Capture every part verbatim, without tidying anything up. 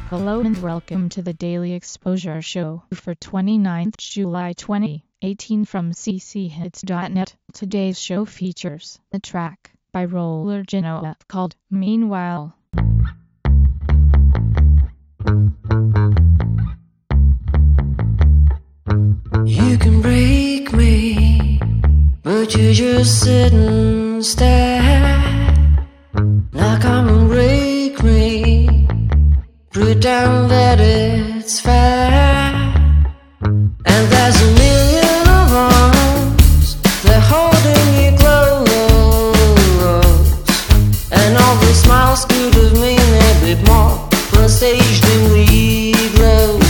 Hello and welcome to the Daily Exposure Show for twenty-ninth July twenty eighteen from c c hits dot net. Today's show features a track by Roller Genoa called Meanwhile. You can break me, but you just sit and stare. Now come and break me, pretend that it's fair. And there's a million of arms, they're holding you close. And all the smiles could have mean a bit more, but stage dimly glows.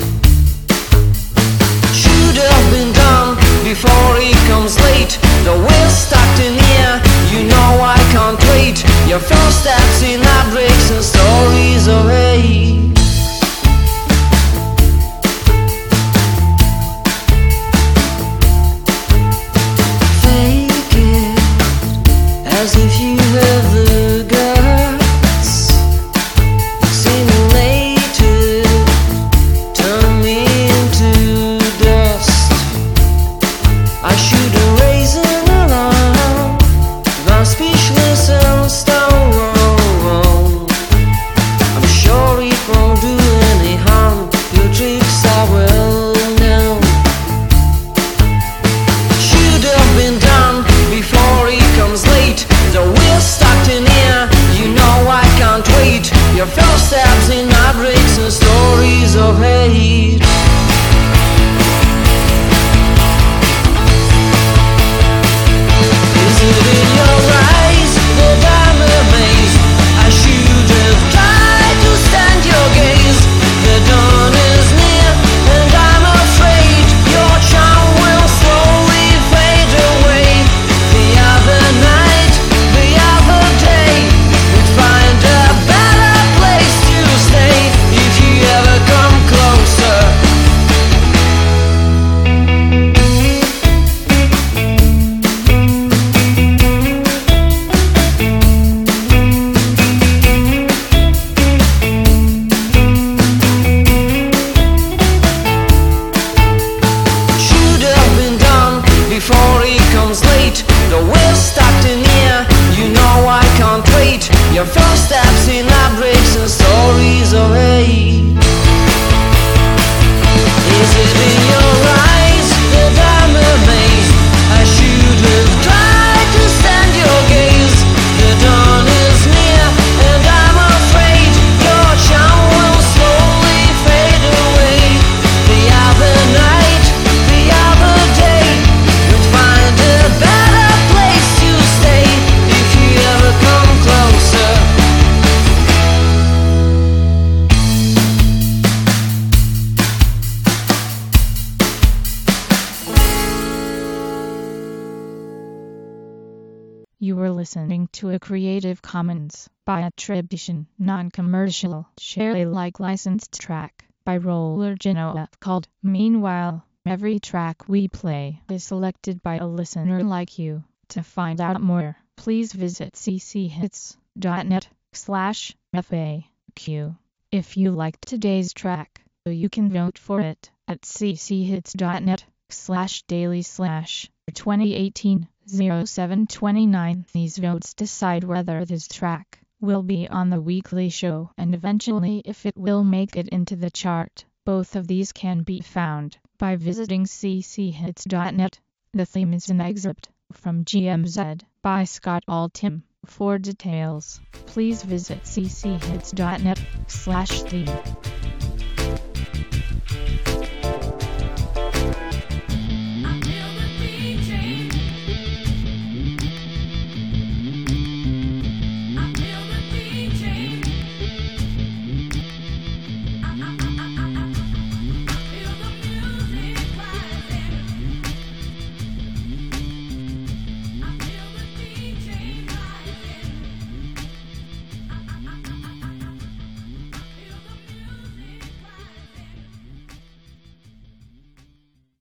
Should have been done before he comes late. The we're stuck in here, you know I can't wait. Your first steps in heartbreaks and stories of hate. Fake it as if you have the guts. Simulated, turn me into dust. I should have raised an alarm, but I'm speechless and stone. I'm sure it won't do any harm, your tricks are well known. Should have been done before he comes late. Though we're stuck in here, you know I can't wait. Your first steps in heartbreaks and stories of hate. Is it in your eyes that I'm amazed? I should have tried to stand your gaze. The dawn is near and I'm afraid your charm will slowly fade away. The other night, the other day, we'd find a better place to stay if you ever come closer. Before he comes late, though we're stuck in here, you know I can't wait. Your first steps in heartbreaks and stories of hate. Is it in your eyes that I'm amazed? I should have tried to stand your gaze. The dawn is near and I'm afraid your charm will slowly fade away. The other night, the other day, find a better place to stay if you ever come closer. You were listening to a Creative Commons by attribution, non-commercial, share Alike licensed track by Roller Genoa called Meanwhile. Every track we play is selected by a listener like you. To find out more, please visit c c hits dot net slash F A Q. If you liked today's track, you can vote for it at c c hits dot net slash daily slash twenty eighteen oh seven twenty-nine. These votes decide whether this track will be on the weekly show and eventually if it will make it into the chart. Both of these can be found by visiting c c hits dot net. The theme is an excerpt from G M Z by Scott Altham. For details, please visit c c hits dot net slash theme.